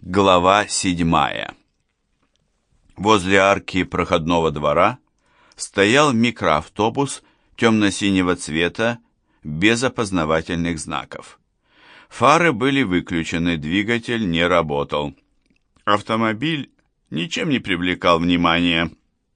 Глава 7. Возле арки проходного двора стоял микроавтобус темно-синего цвета без опознавательных знаков. Фары были выключены, двигатель не работал. Автомобиль ничем не привлекал внимания.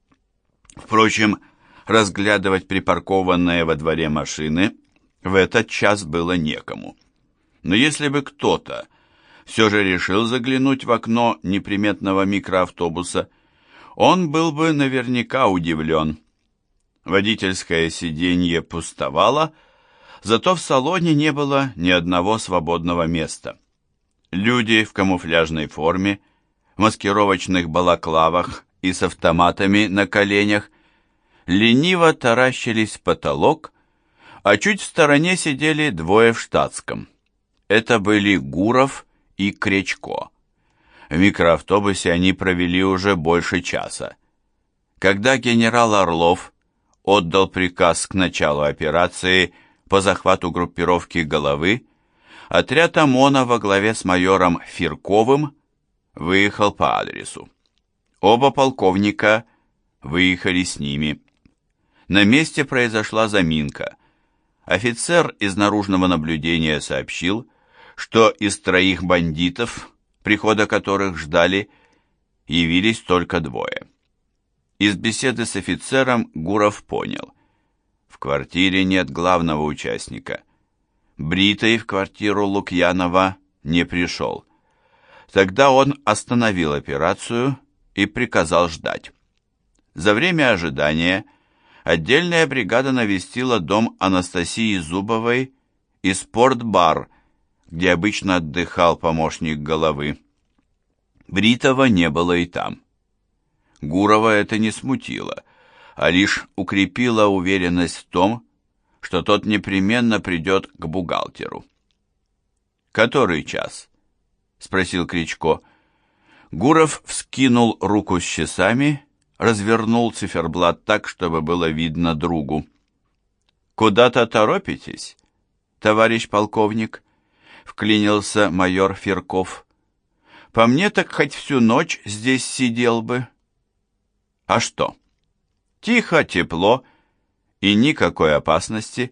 Впрочем, разглядывать припаркованные во дворе машины в этот час было некому. Но если бы кто-то все же решил заглянуть в окно неприметного микроавтобуса, он был бы наверняка удивлен. Водительское сиденье пустовало, зато в салоне не было ни одного свободного места. Люди в камуфляжной форме, в маскировочных балаклавах и с автоматами на коленях лениво таращились в потолок, а чуть в стороне сидели двое в штатском. Это были Гуров и Кречко. В микроавтобусе они провели уже больше часа. Когда генерал Орлов отдал приказ к началу операции по захвату группировки Головы, отряд ОМОНа во главе с майором Фирковым выехал по адресу. Оба полковника выехали с ними. На месте произошла заминка. Офицер из наружного наблюдения сообщил, что из троих бандитов, прихода которых ждали, явились только двое. Из беседы с офицером Гуров понял: в квартире нет главного участника. Бритый в квартиру Лукьянова не пришел. Тогда он остановил операцию и приказал ждать. За время ожидания отдельная бригада навестила дом Анастасии Зубовой и спортбар, где обычно отдыхал помощник Головы. Бритого не было и там. Гурова это не смутило, а лишь укрепило уверенность в том, что тот непременно придет к бухгалтеру. «Который час?» — спросил Кречко. Гуров вскинул руку с часами, развернул циферблат так, чтобы было видно другу. «Куда-то торопитесь, товарищ полковник?» — вклинился майор Фирков. «По мне так хоть всю ночь здесь сидел бы». «А что? Тихо, тепло и никакой опасности».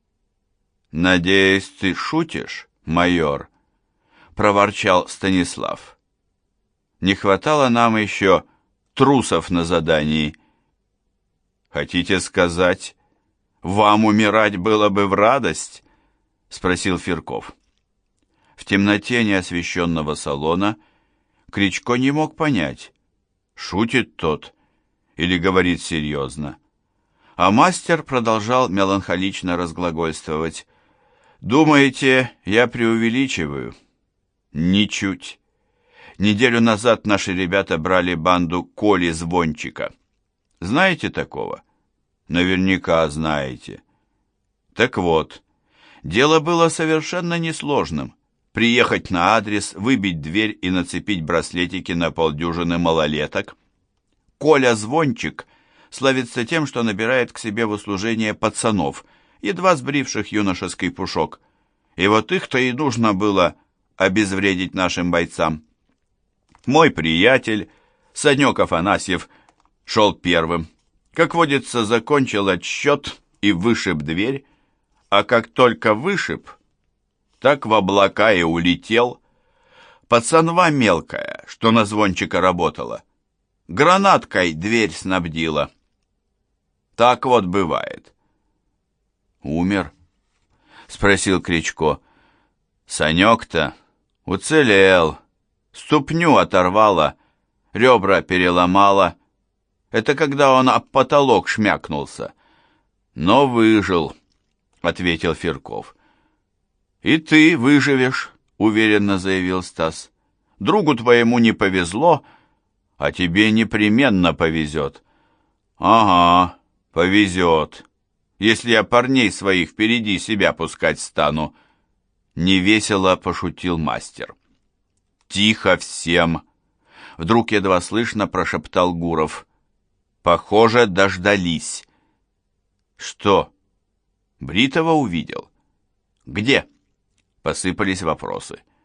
«Надеюсь, ты шутишь, майор?» — проворчал Станислав. «Не хватало нам еще трусов на задании». «Хотите сказать, вам умирать было бы в радость?» — спросил Фирков. В темноте неосвещенного салона Кречко не мог понять, шутит тот или говорит серьезно. А мастер продолжал меланхолично разглагольствовать. «Думаете, я преувеличиваю?» «Ничуть. Неделю назад наши ребята брали банду Коли Звончика. Знаете такого?» «Наверняка знаете». «Так вот, дело было совершенно несложным. Приехать на адрес, выбить дверь и нацепить браслетики на полдюжины малолеток. Коля Звончик славится тем, что набирает к себе в услужение пацанов, едва сбривших юношеский пушок. И вот их-то и нужно было обезвредить нашим бойцам. Мой приятель, Санек Афанасьев, шел первым. Как водится, закончил отсчет и вышиб дверь, а как только вышиб, так в облака и улетел. Пацанва мелкая, что на Звончика работала, гранаткой дверь снабдила. Так вот бывает. «Умер?» — спросил Кречко. «Санек-то уцелел, ступню оторвало, ребра переломало. Это когда он об потолок шмякнулся. Но выжил», — ответил Фирков. «И ты выживешь», — уверенно заявил Стас. «Другу твоему не повезло, а тебе непременно повезет». «Ага, повезет, если я парней своих впереди себя пускать стану», — невесело пошутил мастер. «Тихо всем!» — вдруг едва слышно прошептал Гуров. «Похоже, дождались». «Что? Бритого увидел?» «Где?» — посыпались вопросы.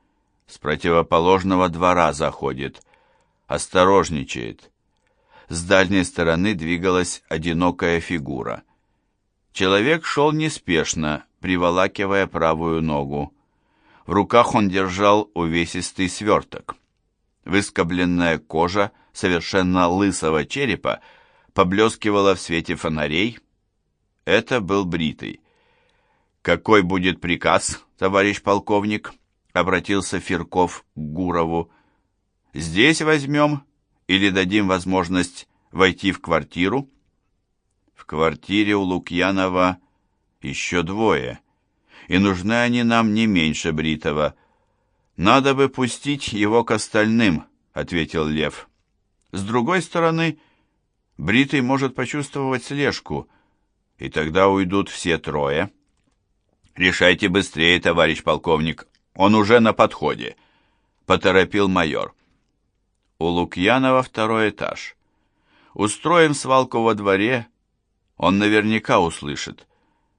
С противоположного двора заходит. Осторожничает. С дальней стороны двигалась одинокая фигура. Человек шел неспешно, приволакивая правую ногу. В руках он держал увесистый сверток. Выскобленная кожа совершенно лысого черепа поблескивала в свете фонарей. Это был Бритый. «Какой будет приказ, товарищ полковник?» — обратился Фирков к Гурову. «Здесь возьмем или дадим возможность войти в квартиру?» «В квартире у Лукьянова еще двое, и нужны они нам не меньше Бритова. Надо бы пустить его к остальным», — ответил Лев. «С другой стороны, Бритый может почувствовать слежку, и тогда уйдут все трое». «Решайте быстрее, товарищ полковник, он уже на подходе», — поторопил майор. «У Лукьянова второй этаж. Устроим свалку во дворе, он наверняка услышит».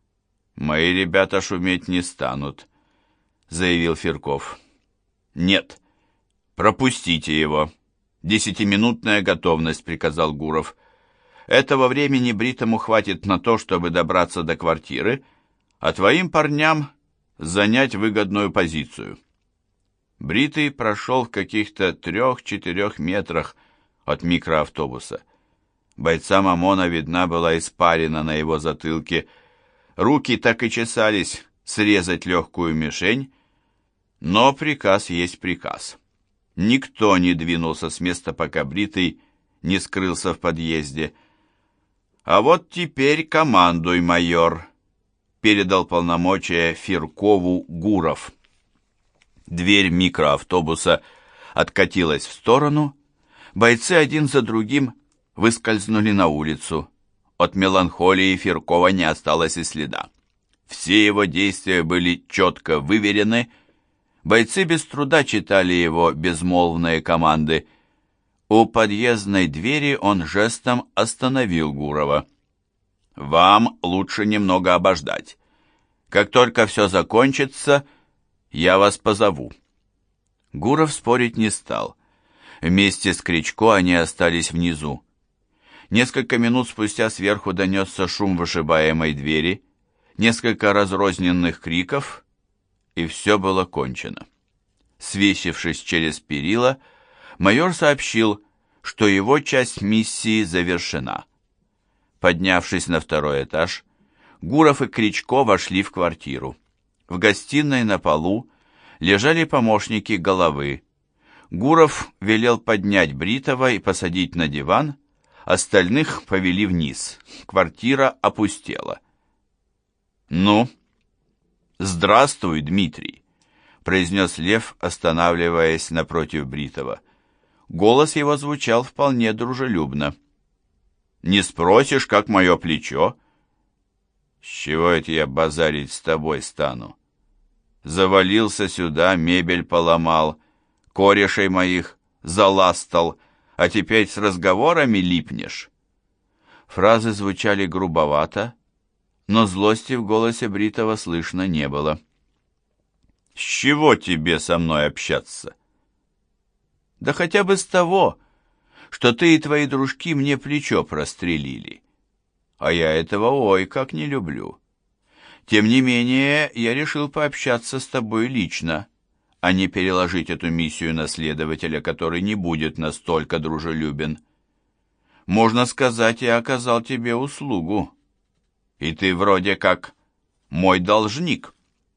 «Мои ребята шуметь не станут», — заявил Фирков. «Нет, пропустите его. 10-минутная готовность», — приказал Гуров. «Этого времени Бритому хватит на то, чтобы добраться до квартиры, а твоим парням занять выгодную позицию». Бритый прошел в каких-то 3-4 метрах от микроавтобуса. Бойцам ОМОНа видна была испарина на его затылке. Руки так и чесались срезать легкую мишень, но приказ есть приказ. Никто не двинулся с места, пока Бритый не скрылся в подъезде. «А вот теперь командуй, майор», — передал полномочия Фиркову Гуров. Дверь микроавтобуса откатилась в сторону. Бойцы один за другим выскользнули на улицу. От меланхолии Фиркова не осталось и следа. Все его действия были четко выверены. Бойцы без труда читали его безмолвные команды. У подъездной двери он жестом остановил Гурова. «Вам лучше немного обождать. Как только все закончится, я вас позову». Гуров спорить не стал. Вместе с Кричко они остались внизу. Несколько минут спустя сверху донесся шум вышибаемой двери, несколько разрозненных криков, и все было кончено. Свесившись через перила, майор сообщил, что его часть миссии завершена. Поднявшись на второй этаж, Гуров и Кричко вошли в квартиру. В гостиной на полу лежали помощники головы. Гуров велел поднять Бритова и посадить на диван, остальных повели вниз. Квартира опустела. «Ну, здравствуй, Дмитрий», — произнес Лев, останавливаясь напротив Бритова. Голос его звучал вполне дружелюбно. «Не спросишь, как мое плечо?» «С чего это я базарить с тобой стану? Завалился сюда, мебель поломал, корешей моих заластал, а теперь с разговорами липнешь». Фразы звучали грубовато, но злости в голосе Бритова слышно не было. «С чего тебе со мной общаться?» «Да хотя бы с того, что ты и твои дружки мне плечо прострелили. А я этого ой как не люблю. Тем не менее, я решил пообщаться с тобой лично, а не переложить эту миссию на следователя, который не будет настолько дружелюбен. Можно сказать, я оказал тебе услугу, и ты вроде как мой должник».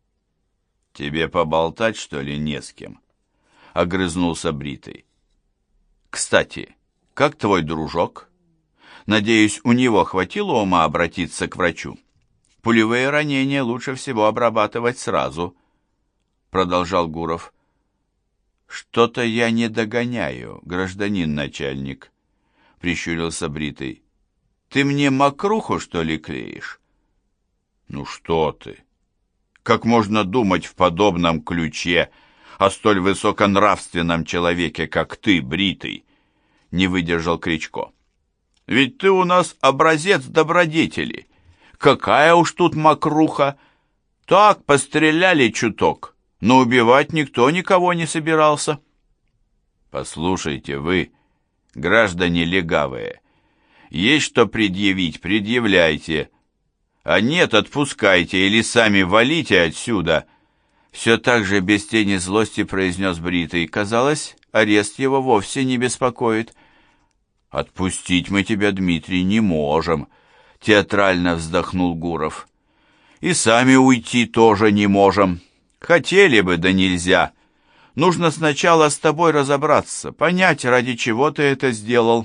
«Тебе поболтать, что ли, не с кем?» — огрызнулся Бритый. «Кстати, как твой дружок? Надеюсь, у него хватило ума обратиться к врачу? Пулевые ранения лучше всего обрабатывать сразу», — продолжал Гуров. «Что-то я не догоняю, гражданин начальник», — прищурился Бритый. «Ты мне мокруху, что ли, клеишь?» «Ну что ты? Как можно думать в подобном ключе о столь высоконравственном человеке, как ты, Бритый?» — не выдержал Кричко. «Ведь ты у нас образец добродетели. Какая уж тут мокруха! Так, постреляли чуток, но убивать никто никого не собирался. Послушайте, вы, граждане легавые, есть что предъявить, предъявляйте, а нет, отпускайте или сами валите отсюда. Все так же без тени злости произнес Бритый. Казалось, арест его вовсе не беспокоит. «Отпустить мы тебя, Дмитрий, не можем», — театрально вздохнул Гуров. «И сами уйти тоже не можем. Хотели бы, да нельзя. Нужно сначала с тобой разобраться, понять, ради чего ты это сделал».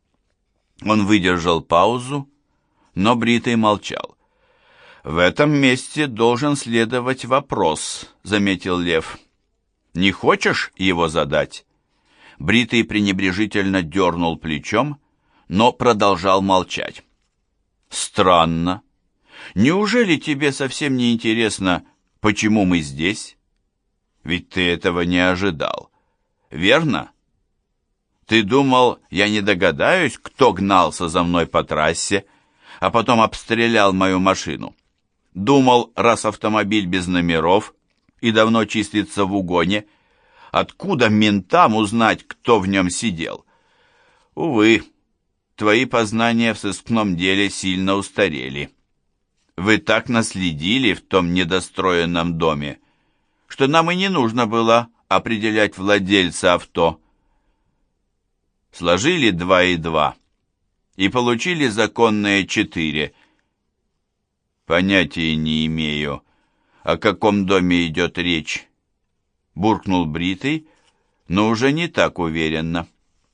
Он выдержал паузу, но Бритый молчал. «В этом месте должен следовать вопрос», — заметил Лев. «Не хочешь его задать?» Бритый пренебрежительно дернул плечом, но продолжал молчать. «Странно. Неужели тебе совсем не интересно, почему мы здесь? Ведь ты этого не ожидал, верно? Ты думал, я не догадаюсь, кто гнался за мной по трассе, а потом обстрелял мою машину? Думал, раз автомобиль без номеров и давно числится в угоне, откуда ментам узнать, кто в нем сидел? Увы, твои познания в сыскном деле сильно устарели. Вы так наследили в том недостроенном доме, что нам и не нужно было определять владельца авто. Сложили 2 и 2 и получили законные 4. Понятия не имею, о каком доме идет речь, буркнул Бритый, но уже не так уверенно.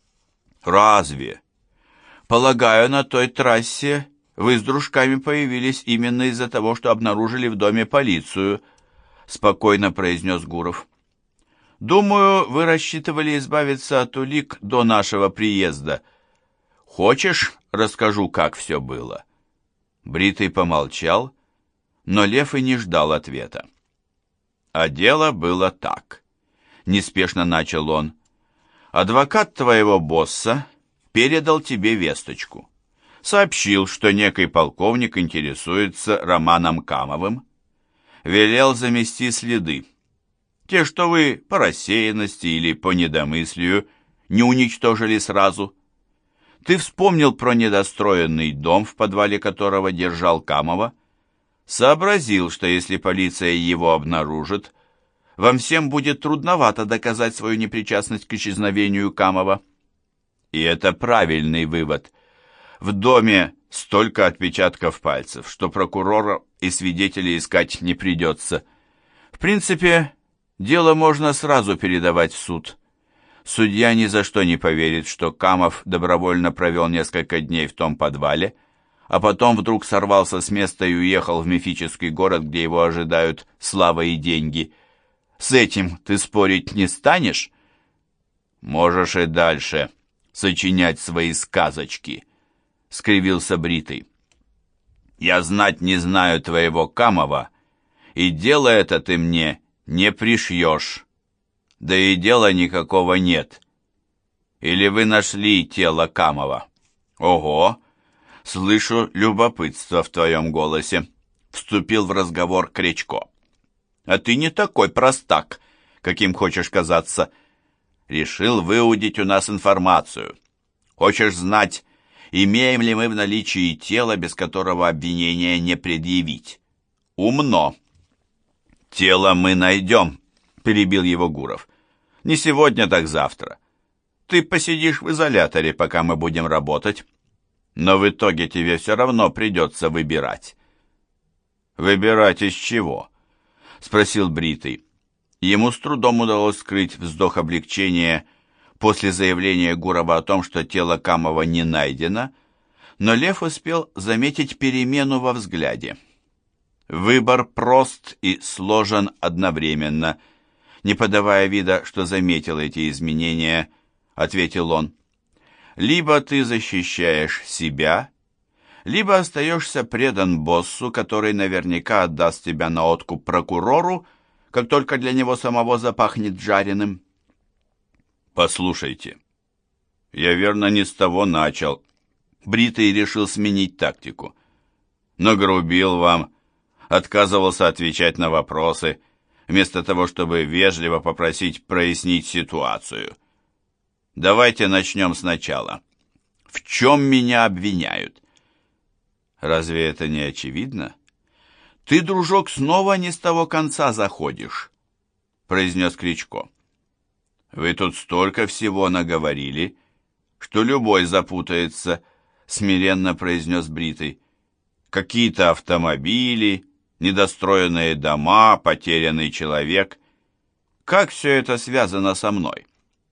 Разве? Полагаю, на той трассе вы с дружками появились именно из-за того, что обнаружили в доме полицию, спокойно произнес Гуров. Думаю, вы рассчитывали избавиться от улик до нашего приезда. Хочешь, расскажу, как все было? Бритый помолчал, но Лев и не ждал ответа. А дело было так. Неспешно начал он. Адвокат твоего босса передал тебе весточку. Сообщил, что некий полковник интересуется Романом Камовым. Велел замести следы. Те, что вы по рассеянности или по недомыслию не уничтожили сразу. Ты вспомнил про недостроенный дом, в подвале которого держал Камова. Сообразил, что если полиция его обнаружит, вам всем будет трудновато доказать свою непричастность к исчезновению Камова. И это правильный вывод. В доме столько отпечатков пальцев, что прокурора и свидетелей искать не придется. В принципе, дело можно сразу передавать в суд. Судья ни за что не поверит, что Камов добровольно провел несколько дней в том подвале, а потом вдруг сорвался с места и уехал в мифический город, где его ожидают слава и деньги. С этим ты спорить не станешь? Можешь и дальше сочинять свои сказочки, — скривился Бритый. Я знать не знаю твоего Камова, и дело это ты мне не пришьешь. Да и дела никакого нет. Или вы нашли тело Камова? Ого! Слышу любопытство в твоем голосе. Вступил в разговор Кречко. А ты не такой простак, каким хочешь казаться. Решил выудить у нас информацию. Хочешь знать, имеем ли мы в наличии тело, без которого обвинения не предъявить? Умно. Тело мы найдем, перебил его Гуров. Не сегодня, так завтра. Ты посидишь в изоляторе, пока мы будем работать. Но в итоге тебе все равно придется выбирать. «Выбирать из чего?» — спросил Бритый. Ему с трудом удалось скрыть вздох облегчения после заявления Гурова о том, что тело Камова не найдено, но Лев успел заметить перемену во взгляде. Выбор прост и сложен одновременно. Не подавая вида, что заметил эти изменения, ответил он. Либо ты защищаешь себя, либо остаешься предан боссу, который наверняка отдаст тебя на откуп прокурору, как только для него самого запахнет жареным. Послушайте, я верно не с того начал. Бритый решил сменить тактику. Нагрубил вам, отказывался отвечать на вопросы, вместо того, чтобы вежливо попросить прояснить ситуацию. Давайте начнем сначала. В чем меня обвиняют? Разве это не очевидно? Ты, дружок, снова не с того конца заходишь, произнес Кричко. Вы тут столько всего наговорили, что любой запутается, смиренно произнес Бритый. Какие-то автомобили, недостроенные дома, потерянный человек. Как все это связано со мной?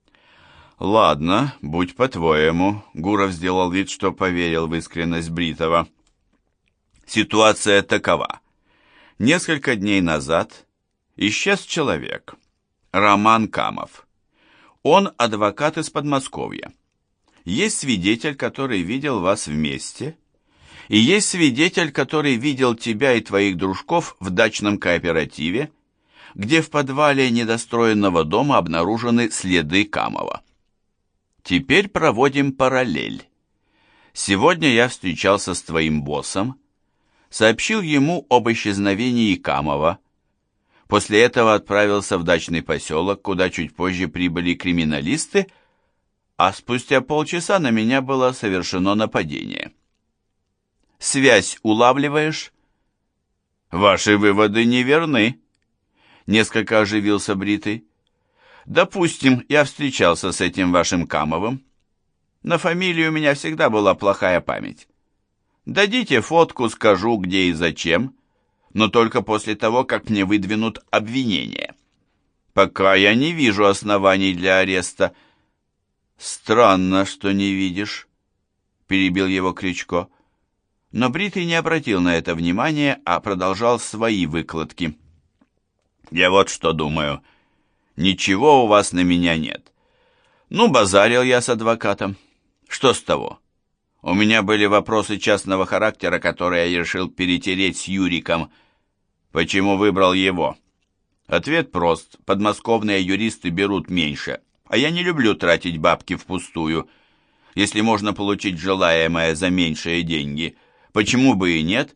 Ладно, будь по-твоему. Гуров сделал вид, что поверил в искренность Бритова. Ситуация такова. Несколько дней назад исчез человек. Роман Камов. Он адвокат из Подмосковья. Есть свидетель, который видел вас вместе, и есть свидетель, который видел тебя и твоих дружков в дачном кооперативе, где в подвале недостроенного дома обнаружены следы Камова. Теперь проводим параллель. Сегодня я встречался с твоим боссом, сообщил ему об исчезновении Камова. После этого отправился в дачный поселок, куда чуть позже прибыли криминалисты, а спустя полчаса на меня было совершено нападение. Связь улавливаешь? Ваши выводы неверны. Несколько оживился Бритый. Допустим, я встречался с этим вашим Камовым. На фамилию у меня всегда была плохая память. Дадите фотку, скажу, где и зачем, но только после того, как мне выдвинут обвинение. Пока я не вижу оснований для ареста. Странно, что не видишь, перебил его Кричко. Но Бритый не обратил на это внимания, а продолжал свои выкладки. Я вот что думаю. Ничего у вас на меня нет. Ну, базарил я с адвокатом. Что с того? У меня были вопросы частного характера, которые я решил перетереть с Юриком. Почему выбрал его? Ответ прост. Подмосковные юристы берут меньше, а я не люблю тратить бабки впустую. Если можно получить желаемое за меньшие деньги, почему бы и нет?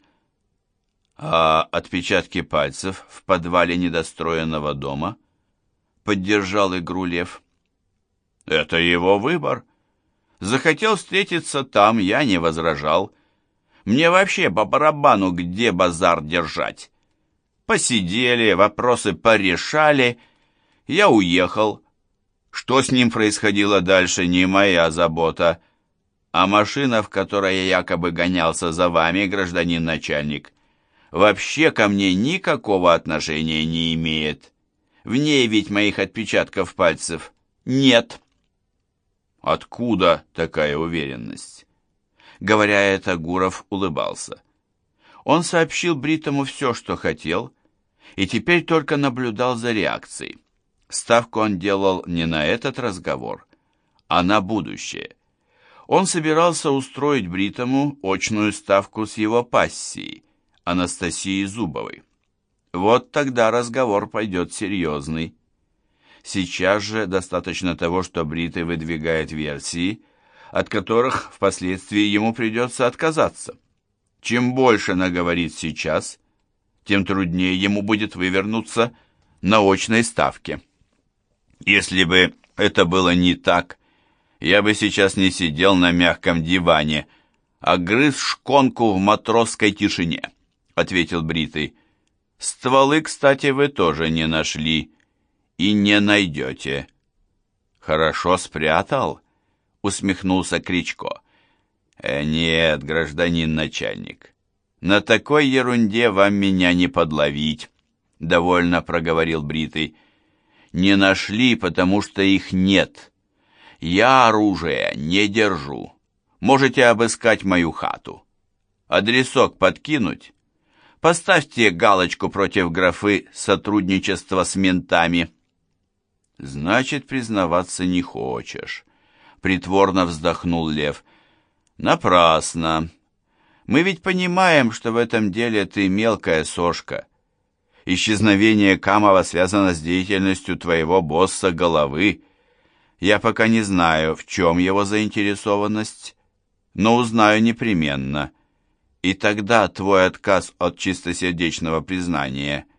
А отпечатки пальцев в подвале недостроенного дома? Поддержал игру Лев. Это его выбор. Захотел встретиться там, я не возражал. Мне вообще по барабану, где базар держать. Посидели, вопросы порешали. Я уехал. Что с ним происходило дальше, не моя забота. А машина, в которой я якобы гонялся за вами, гражданин начальник, вообще ко мне никакого отношения не имеет. В ней ведь моих отпечатков пальцев нет. Откуда такая уверенность? Говоря это, Гуров улыбался. Он сообщил Бритому все, что хотел, и теперь только наблюдал за реакцией. Ставку он делал не на этот разговор, а на будущее. Он собирался устроить Бритому очную ставку с его пассией, Анастасией Зубовой. Вот тогда разговор пойдет серьезный. Сейчас же достаточно того, что Бритый выдвигает версии, от которых впоследствии ему придется отказаться. Чем больше наговорит сейчас, тем труднее ему будет вывернуться на очной ставке. Если бы это было не так, я бы сейчас не сидел на мягком диване, а грыз шконку в матросской тишине, ответил Бритый. Стволы, кстати, вы тоже не нашли и не найдете. Хорошо спрятал, усмехнулся Кричко. Нет, гражданин начальник, на такой ерунде вам меня не подловить, довольно проговорил Бритый. Не нашли, потому что их нет. Я оружия не держу. Можете обыскать мою хату. Адресок подкинуть? Поставьте галочку против графы «Сотрудничество с ментами». Значит, признаваться не хочешь. Притворно вздохнул Лев. Напрасно. Мы ведь понимаем, что в этом деле ты мелкая сошка. Исчезновение Камова связано с деятельностью твоего босса Головы. Я пока не знаю, в чем его заинтересованность, но узнаю непременно. И тогда твой отказ от чистосердечного признания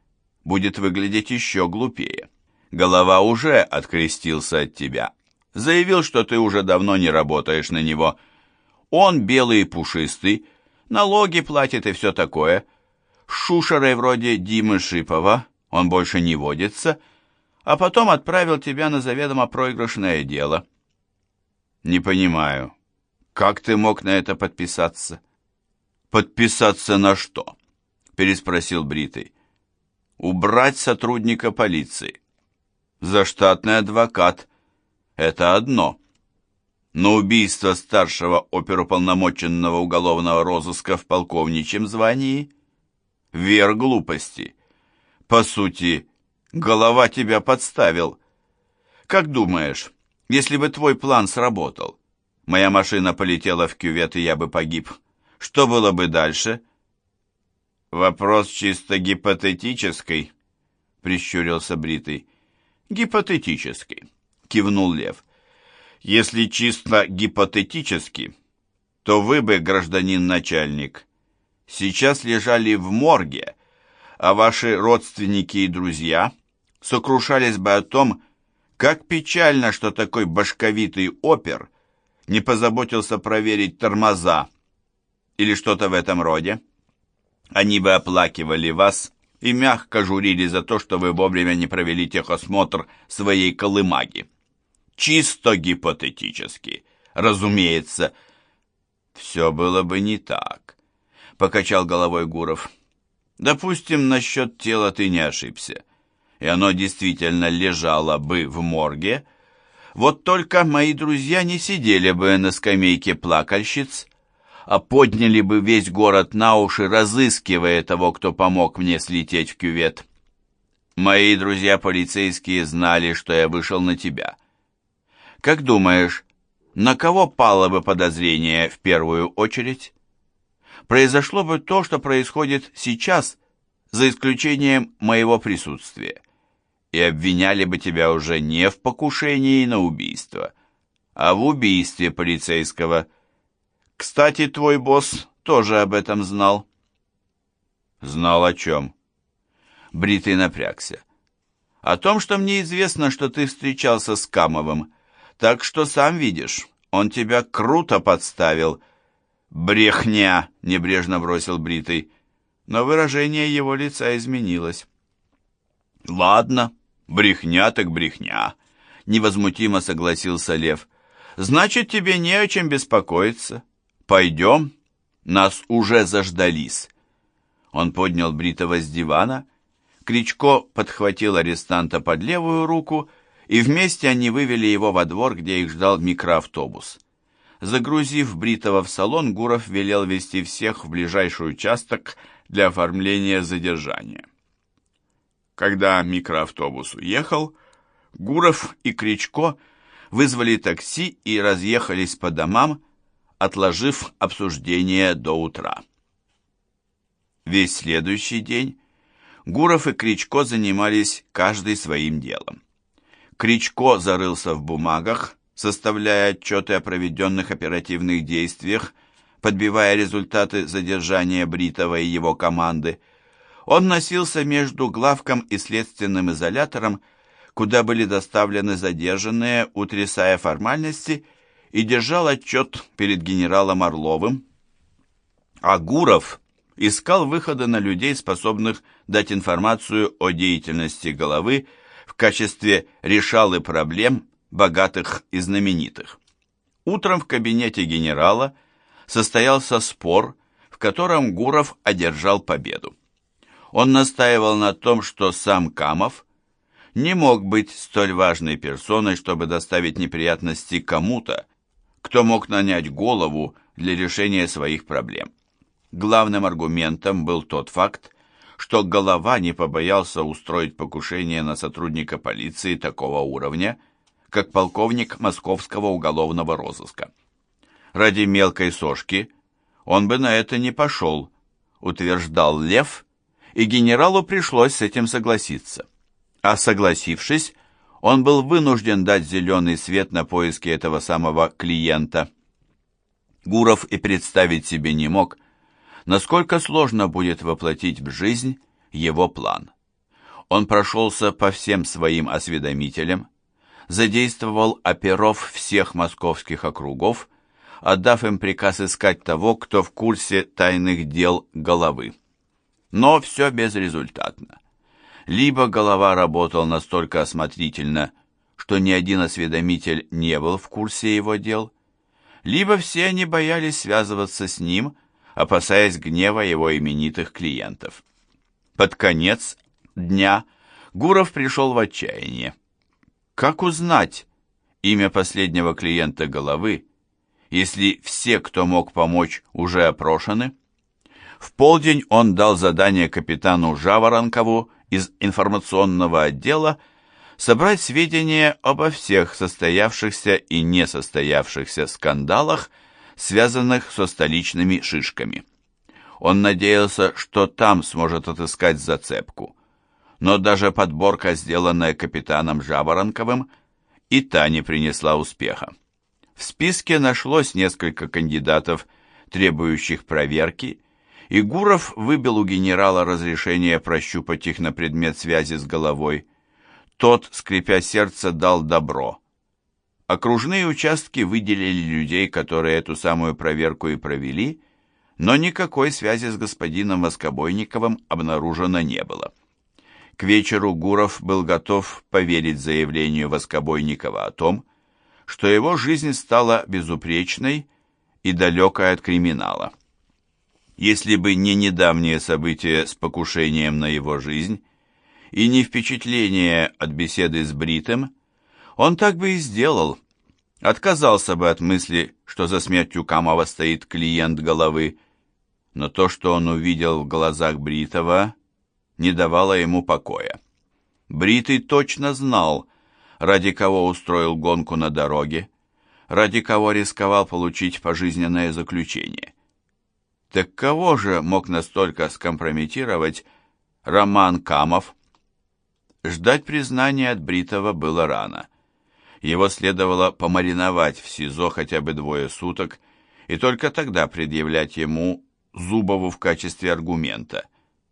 будет выглядеть еще глупее. Голова уже открестился от тебя. Заявил, что ты уже давно не работаешь на него. Он белый и пушистый, налоги платит и все такое. С шушерой вроде Димы Шипова он больше не водится, а потом отправил тебя на заведомо проигрышное дело. Не понимаю, как ты мог на это подписаться? Подписаться на что? Переспросил Бритый. Убрать сотрудника полиции. Заштатный адвокат – это одно. Но убийство старшего оперуполномоченного уголовного розыска в полковничьем звании – верх глупости. По сути, голова тебя подставил. Как думаешь, если бы твой план сработал, моя машина полетела в кювет, и я бы погиб, что было бы дальше? Вопрос чисто гипотетический, прищурился Бритый. Гипотетический, кивнул Лев. Если чисто гипотетически, то вы бы, гражданин начальник, сейчас лежали в морге, а ваши родственники и друзья сокрушались бы о том, как печально, что такой башковитый опер не позаботился проверить тормоза или что-то в этом роде. Они бы оплакивали вас и мягко журили за то, что вы вовремя не провели техосмотр своей колымаги. Чисто гипотетически, разумеется. Все было бы не так, покачал головой Гуров. Допустим, насчет тела ты не ошибся, и оно действительно лежало бы в морге. Вот только мои друзья не сидели бы на скамейке плакальщиц, а подняли бы весь город на уши, разыскивая того, кто помог мне слететь в кювет. Мои друзья полицейские знали, что я вышел на тебя. Как думаешь, на кого пало бы подозрение в первую очередь? Произошло бы то, что происходит сейчас, за исключением моего присутствия, и обвиняли бы тебя уже не в покушении на убийство, а в убийстве полицейского. Кстати, твой босс тоже об этом знал. Знал о чем? Бритый напрягся. О том, что мне известно, что ты встречался с Камовым, так что сам видишь, он тебя круто подставил. Брехня, небрежно бросил Бритый, но выражение его лица изменилось. Ладно, брехня так брехня, невозмутимо согласился Лев. Значит, тебе не о чем беспокоиться. Пойдем, нас уже заждались. Он поднял Бритого с дивана, Кричко подхватил арестанта под левую руку, и вместе они вывели его во двор, где их ждал микроавтобус. Загрузив Бритого в салон, Гуров велел везти всех в ближайший участок для оформления задержания. Когда микроавтобус уехал, Гуров и Кричко вызвали такси и разъехались по домам, отложив обсуждение до утра. Весь следующий день Гуров и Кричко занимались каждый своим делом. Кричко зарылся в бумагах, составляя отчеты о проведенных оперативных действиях, подбивая результаты задержания Бритова и его команды. Он носился между главком и следственным изолятором, куда были доставлены задержанные, утрясая формальности, и держал отчет перед генералом Орловым. А Гуров искал выхода на людей, способных дать информацию о деятельности головы в качестве решалы проблем богатых и знаменитых. Утром в кабинете генерала состоялся спор, в котором Гуров одержал победу. Он настаивал на том, что сам Камов не мог быть столь важной персоной, чтобы доставить неприятности кому-то, кто мог нанять голову для решения своих проблем. Главным аргументом был тот факт, что голова не побоялся устроить покушение на сотрудника полиции такого уровня, как полковник московского уголовного розыска. Ради мелкой сошки он бы на это не пошел, утверждал Лев, и генералу пришлось с этим согласиться. А согласившись, он был вынужден дать зеленый свет на поиски этого самого клиента. Гуров и представить себе не мог, насколько сложно будет воплотить в жизнь его план. Он прошелся по всем своим осведомителям, задействовал оперов всех московских округов, отдав им приказ искать того, кто в курсе тайных дел Головы. Но все безрезультатно. Либо Голова работал настолько осмотрительно, что ни один осведомитель не был в курсе его дел, либо все они боялись связываться с ним, опасаясь гнева его именитых клиентов. Под конец дня Гуров пришел в отчаяние. Как узнать имя последнего клиента Головы, если все, кто мог помочь, уже опрошены? В полдень он дал задание капитану Жаворонкову из информационного отдела собрать сведения обо всех состоявшихся и несостоявшихся скандалах, связанных со столичными шишками. Он надеялся, что там сможет отыскать зацепку, но даже подборка, сделанная капитаном Жаворонковым, и та не принесла успеха. В списке нашлось несколько кандидатов, требующих проверки, и Гуров выбил у генерала разрешение прощупать их на предмет связи с Головой. Тот, скрипя сердце, дал добро. Окружные участки выделили людей, которые эту самую проверку и провели, но никакой связи с господином Воскобойниковым обнаружено не было. К вечеру Гуров был готов поверить заявлению Воскобойникова о том, что его жизнь стала безупречной и далекой от криминала. Если бы не недавнее событие с покушением на его жизнь и не впечатление от беседы с Бритом, он так бы и сделал, отказался бы от мысли, что за смертью Камова стоит клиент Головы, но то, что он увидел в глазах Бритова, не давало ему покоя. Бритый точно знал, ради кого устроил гонку на дороге, ради кого рисковал получить пожизненное заключение. Так кого же мог настолько скомпрометировать Роман Камов? Ждать признания от Бритова было рано. Его следовало помариновать в СИЗО хотя бы 2 суток и только тогда предъявлять ему Зубову в качестве аргумента.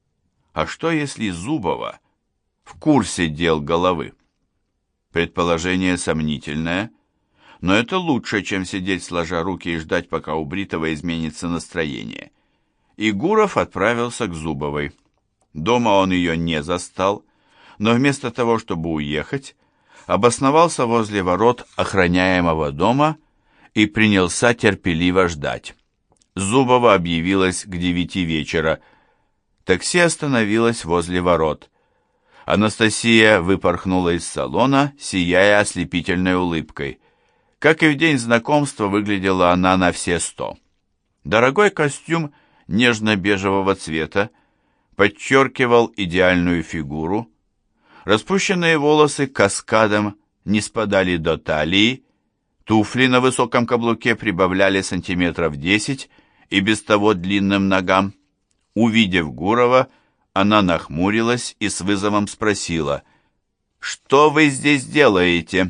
А что если Зубова в курсе дел Головы? Предположение сомнительное, но это лучше, чем сидеть сложа руки и ждать, пока у Бритова изменится настроение. И Гуров отправился к Зубовой. Дома он ее не застал, но вместо того, чтобы уехать, обосновался возле ворот охраняемого дома и принялся терпеливо ждать. Зубова объявилась к 9 вечера. Такси остановилось возле ворот. Анастасия выпорхнула из салона, сияя ослепительной улыбкой. Как и в день знакомства, выглядела она на все 100. Дорогой костюм нежно-бежевого цвета подчеркивал идеальную фигуру. Распущенные волосы каскадом не спадали до талии, туфли на высоком каблуке прибавляли сантиметров 10 и без того длинным ногам. Увидев Гурова, она нахмурилась и с вызовом спросила: «Что вы здесь делаете?»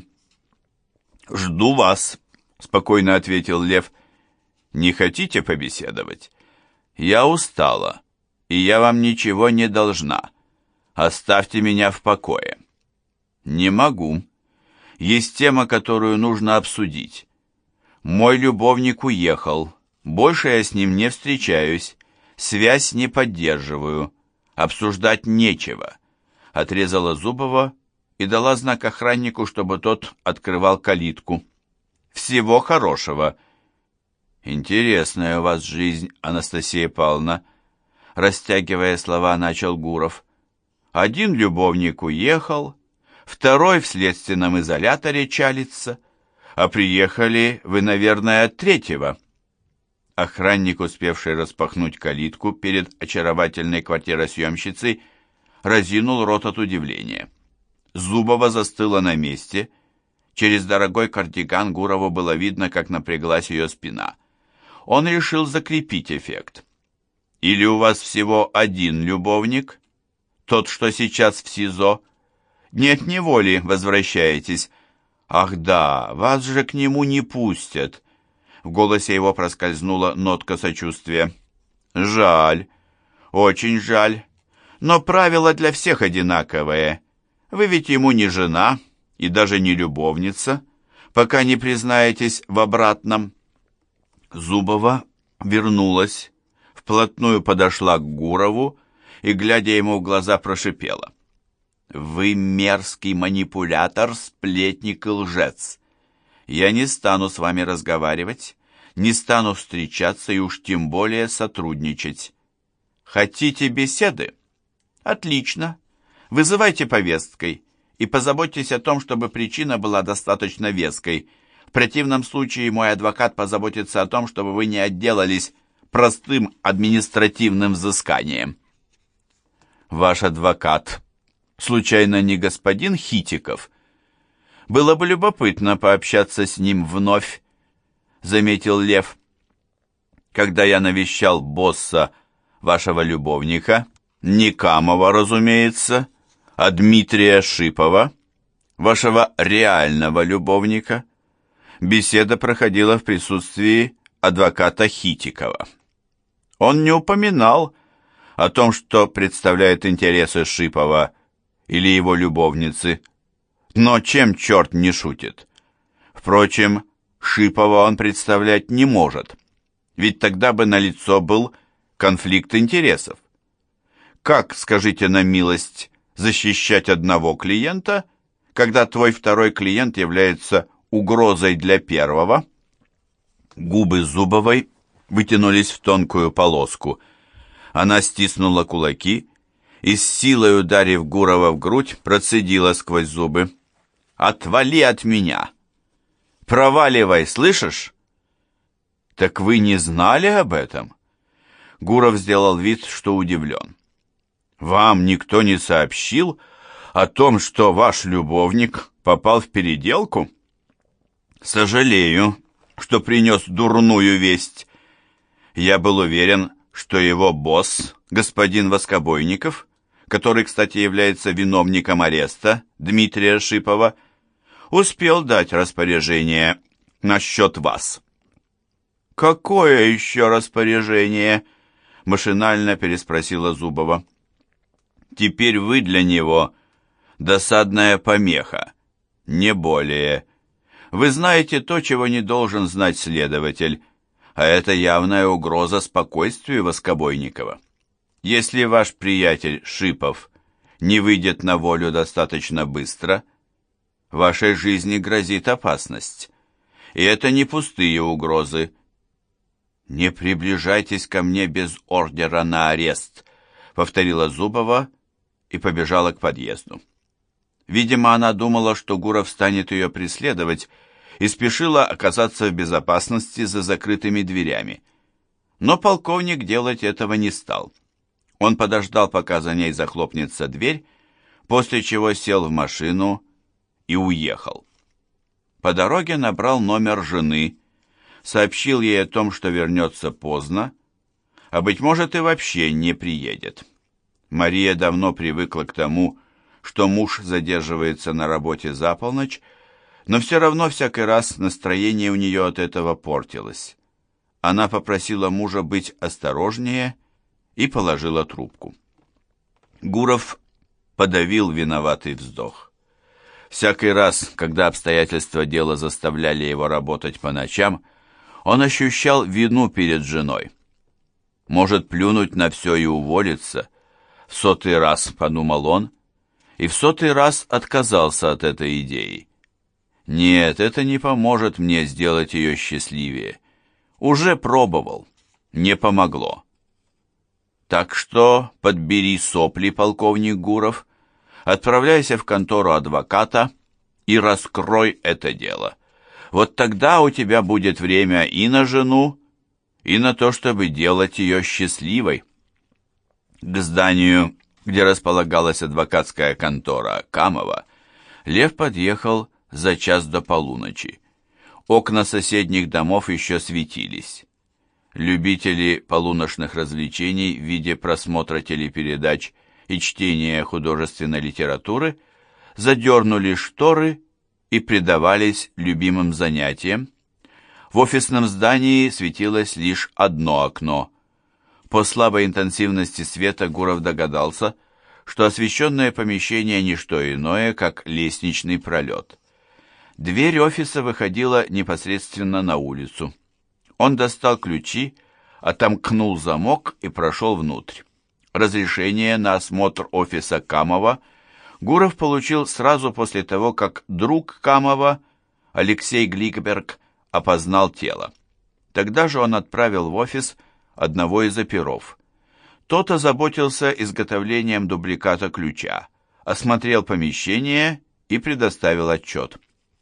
«Жду вас», — спокойно ответил Лев. «Не хотите побеседовать? Я устала, и я вам ничего не должна. Оставьте меня в покое». «Не могу. Есть тема, которую нужно обсудить. Мой любовник уехал. Больше я с ним не встречаюсь. Связь не поддерживаю. Обсуждать нечего», — отрезала Зубова и дала знак охраннику, чтобы тот открывал калитку. «Всего хорошего». «Интересная у вас жизнь, Анастасия Павловна», — растягивая слова, начал Гуров. «Один любовник уехал, второй в следственном изоляторе чалится, а приехали вы, наверное, от третьего». Охранник, успевший распахнуть калитку перед очаровательной квартиросъемщицей, разинул рот от удивления. Зубова застыла на месте. Через дорогой кардиган Гурову было видно, как напряглась ее спина. Он решил закрепить эффект. «Или у вас всего один любовник? Тот, что сейчас в СИЗО? Не от неволи возвращаетесь? Ах да, вас же к нему не пустят». В голосе его проскользнула нотка сочувствия. «Жаль, очень жаль. Но правила для всех одинаковые. Вы ведь ему не жена и даже не любовница, пока не признаетесь в обратном». Зубова вернулась, вплотную подошла к Гурову и, глядя ему в глаза, прошипела: «Вы мерзкий манипулятор, сплетник и лжец. Я не стану с вами разговаривать, не стану встречаться и уж тем более сотрудничать. Хотите беседы? Отлично. Вызывайте повесткой и позаботьтесь о том, чтобы причина была достаточно веской. В противном случае мой адвокат позаботится о том, чтобы вы не отделались простым административным взысканием». «Ваш адвокат случайно не господин Хитиков? Было бы любопытно пообщаться с ним вновь», — заметил Лев. «Когда я навещал босса вашего любовника, не Камова, разумеется, а Дмитрия Шипова, вашего реального любовника, беседа проходила в присутствии адвоката Хитикова. Он не упоминал о том, что представляет интересы Шипова или его любовницы, но чем черт не шутит? Впрочем, Шипова он представлять не может, ведь тогда бы налицо был конфликт интересов. Как, скажите на милость, защищать одного клиента, когда твой второй клиент является угрозой для первого?» Губы Зубовой вытянулись в тонкую полоску. Она стиснула кулаки и, с силой ударив Гурова в грудь, процедила сквозь зубы: «Отвали от меня! Проваливай, слышишь?» «Так вы не знали об этом?» Гуров сделал вид, что удивлен. «Вам никто не сообщил о том, что ваш любовник попал в переделку?» «Сожалею, что принес дурную весть. Я был уверен, что его босс, господин Воскобойников, который, кстати, является виновником ареста Дмитрия Шипова, успел дать распоряжение насчет вас». «Какое еще распоряжение?» — машинально переспросила Зубова. «Теперь вы для него досадная помеха, не более. Вы знаете то, чего не должен знать следователь, а это явная угроза спокойствию Воскобойникова. Если ваш приятель Шипов не выйдет на волю достаточно быстро, вашей жизни грозит опасность. И это не пустые угрозы. «Не приближайтесь ко мне без ордера на арест», — повторила Зубова и побежала к подъезду. Видимо, она думала, что Гуров станет ее преследовать, и спешила оказаться в безопасности за закрытыми дверями. Но полковник делать этого не стал. Он подождал, пока за ней захлопнется дверь, после чего сел в машину и уехал. По дороге набрал номер жены, сообщил ей о том, что вернется поздно, а, быть может, и вообще не приедет. Мария давно привыкла к тому, что муж задерживается на работе за полночь, но все равно всякий раз настроение у нее от этого портилось. Она попросила мужа быть осторожнее и положила трубку. Гуров подавил виноватый вздох. Всякий раз, когда обстоятельства дела заставляли его работать по ночам, он ощущал вину перед женой. «Может, плюнуть на все и уволиться?» В 100-й раз подумал он, и в 100-й раз отказался от этой идеи. «Нет, это не поможет мне сделать ее счастливее. Уже пробовал, не помогло». Так что подбери сопли, полковник Гуров, отправляйся в контору адвоката и раскрой это дело. Вот тогда у тебя будет время и на жену, и на то, чтобы делать ее счастливой. К зданию, где располагалась адвокатская контора Камова, Лев подъехал за час до полуночи. Окна соседних домов еще светились. Любители полуночных развлечений в виде просмотра телепередач и чтения художественной литературы задернули шторы и предавались любимым занятиям. В офисном здании светилось лишь одно окно. По слабой интенсивности света Гуров догадался, что освещенное помещение не что иное, как лестничный пролет. Дверь офиса выходила непосредственно на улицу. Он достал ключи, отомкнул замок и прошел внутрь. Разрешение на осмотр офиса Камова Гуров получил сразу после того, как друг Камова, Алексей Гликберг, опознал тело. Тогда же он отправил в офис одного из оперов. Тот озаботился изготовлением дубликата ключа, осмотрел помещение и предоставил отчет.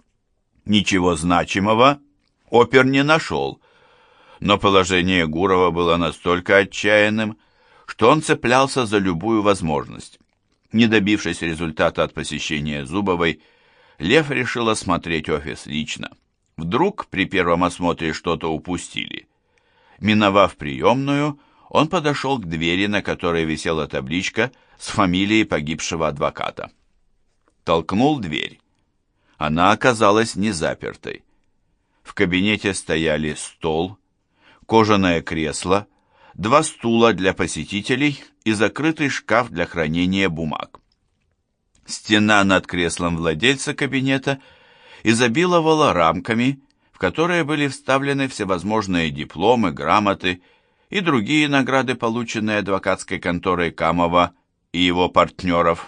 Ничего значимого опер не нашел, но положение Гурова было настолько отчаянным, что он цеплялся за любую возможность. Не добившись результата от посещения Зубовой, Лев решил осмотреть офис лично. Вдруг при первом осмотре что-то упустили. Миновав приемную, он подошел к двери, на которой висела табличка с фамилией погибшего адвоката. Толкнул дверь. Она оказалась не запертой. В кабинете стояли стол, кожаное кресло, 2 стула для посетителей и закрытый шкаф для хранения бумаг. Стена над креслом владельца кабинета изобиловала рамками, в которые были вставлены всевозможные дипломы, грамоты и другие награды, полученные адвокатской конторой Камова и его партнеров.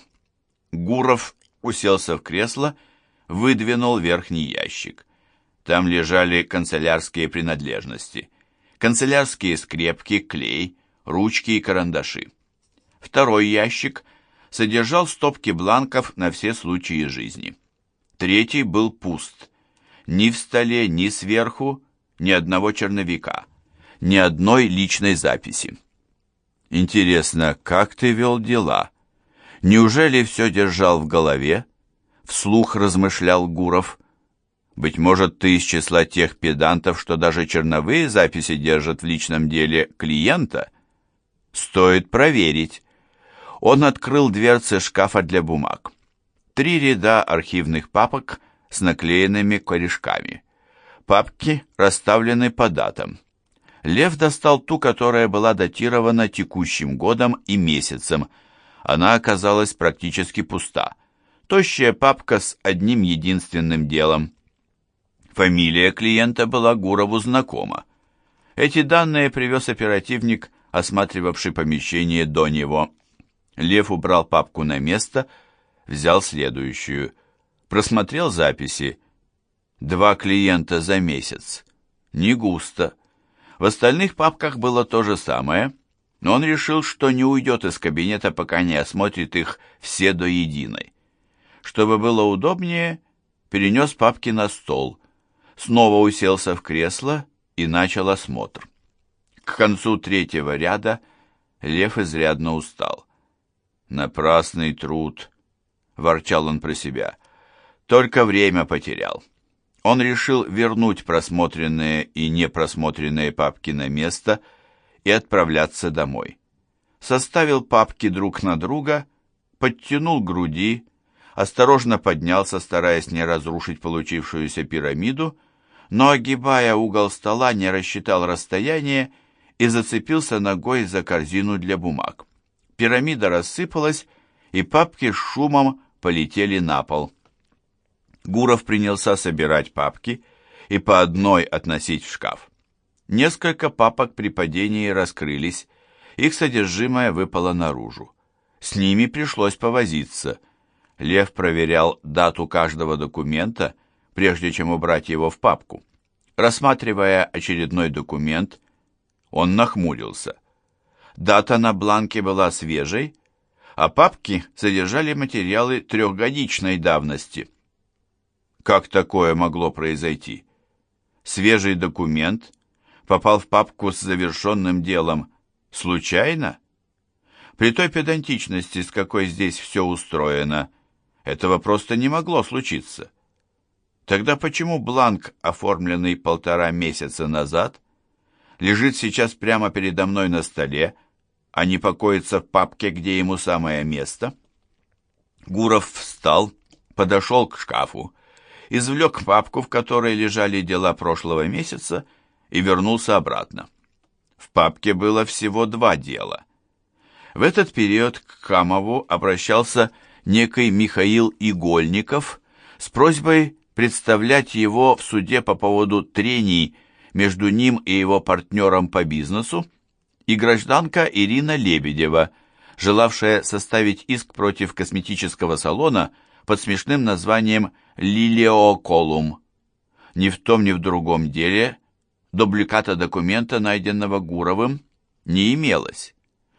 Гуров уселся в кресло, выдвинул верхний ящик. Там лежали канцелярские принадлежности. Канцелярские скрепки, клей, ручки и карандаши. Второй ящик содержал стопки бланков на все случаи жизни. Третий был пуст. Ни в столе, ни сверху, ни одного черновика, ни одной личной записи. Интересно, как ты вел дела? Неужели все держал в голове? Вслух размышлял Гуров. Быть может, ты из числа тех педантов, что даже черновые записи держат в личном деле клиента? Стоит проверить. Он открыл дверцы шкафа для бумаг. 3 ряда архивных папок с наклеенными корешками. Папки расставлены по датам. Лев достал ту, которая была датирована текущим годом и месяцем. Она оказалась практически пуста. Тощая папка с одним единственным делом. Фамилия клиента была Гурову знакома. Эти данные привез оперативник, осматривавший помещение до него. Лев убрал папку на место, взял следующую. Просмотрел записи. 2 клиента за месяц. Не густо. В остальных папках было то же самое, но он решил, что не уйдет из кабинета, пока не осмотрит их все до единой. Чтобы было удобнее, перенес папки на стол, снова уселся в кресло и начал осмотр. К концу 3-го ряда Лев изрядно устал. «Напрасный труд», — ворчал он про себя, — «только время потерял». Он решил вернуть просмотренные и непросмотренные папки на место и отправляться домой. Составил папки друг на друга, подтянул к груди, осторожно поднялся, стараясь не разрушить получившуюся пирамиду, но, огибая угол стола, не рассчитал расстояние и зацепился ногой за корзину для бумаг. Пирамида рассыпалась, и папки с шумом полетели на пол. Гуров принялся собирать папки и по одной относить в шкаф. Несколько папок при падении раскрылись, их содержимое выпало наружу. С ними пришлось повозиться. Лев проверял дату каждого документа, прежде чем убрать его в папку. Рассматривая очередной документ, он нахмурился. Дата на бланке была свежей, а папки содержали материалы 3-годичной давности. Как такое могло произойти? Свежий документ попал в папку с завершенным делом случайно? При той педантичности, с какой здесь все устроено, этого просто не могло случиться. Тогда почему бланк, оформленный 1,5 месяца назад, лежит сейчас прямо передо мной на столе, а не покоится в папке, где ему самое место? Гуров встал, подошел к шкафу, извлек папку, в которой лежали дела прошлого месяца, и вернулся обратно. В папке было всего 2 дела. В этот период к Камову обращался некий Михаил Игольников с просьбой представлять его в суде по поводу трений между ним и его партнером по бизнесу, и гражданка Ирина Лебедева, желавшая составить иск против косметического салона под смешным названием «Лилиоколум». Ни в том, ни в другом деле дубликата документа, найденного Гуровым, не имелось.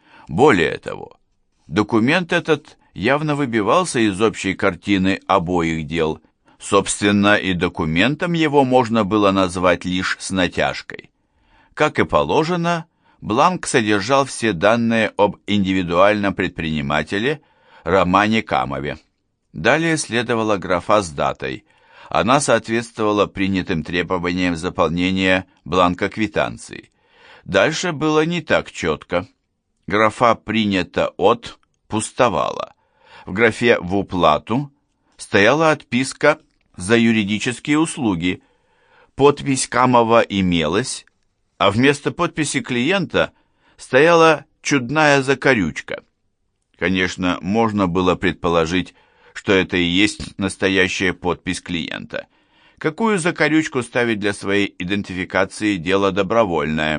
Более того, документ этот явно выбивался из общей картины обоих дел. Собственно, и документом его можно было назвать лишь с натяжкой. Как и положено, бланк содержал все данные об индивидуальном предпринимателе Романе Камове. Далее следовала графа с датой. Она соответствовала принятым требованиям заполнения бланка квитанции. Дальше было не так четко. Графа «Принято от» пустовала. В графе «В уплату» стояла отписка за юридические услуги. Подпись Камова имелась, а вместо подписи клиента стояла чудная закорючка. Конечно, можно было предположить, что это и есть настоящая подпись клиента. Какую закорючку ставить для своей идентификации – дело добровольное.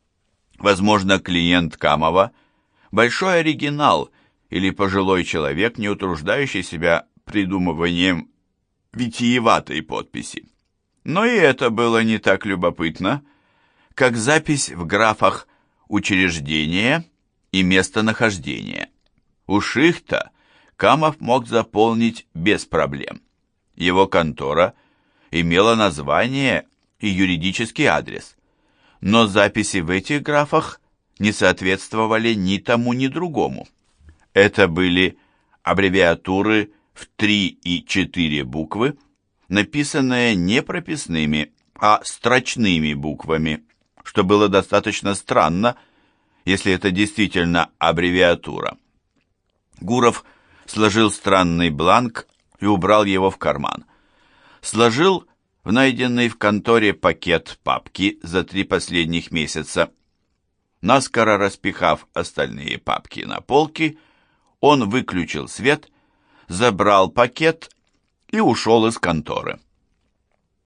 Возможно, клиент Камова – большой оригинал или пожилой человек, не утруждающий себя придумыванием витиеватой подписи. Но и это было не так любопытно, как запись в графах «Учреждение» и «Местонахождение». Уж их-то Камов мог заполнить без проблем. Его контора имела название и юридический адрес, но записи в этих графах не соответствовали ни тому, ни другому. Это были аббревиатуры в 3 и 4 буквы, написанные не прописными, а строчными буквами, что было достаточно странно, если это действительно аббревиатура. Гуров сложил странный бланк и убрал его в карман. Сложил в найденный в конторе пакет папки за 3 последних месяца. Наскоро распихав остальные папки на полки, он выключил свет, забрал пакет и ушел из конторы.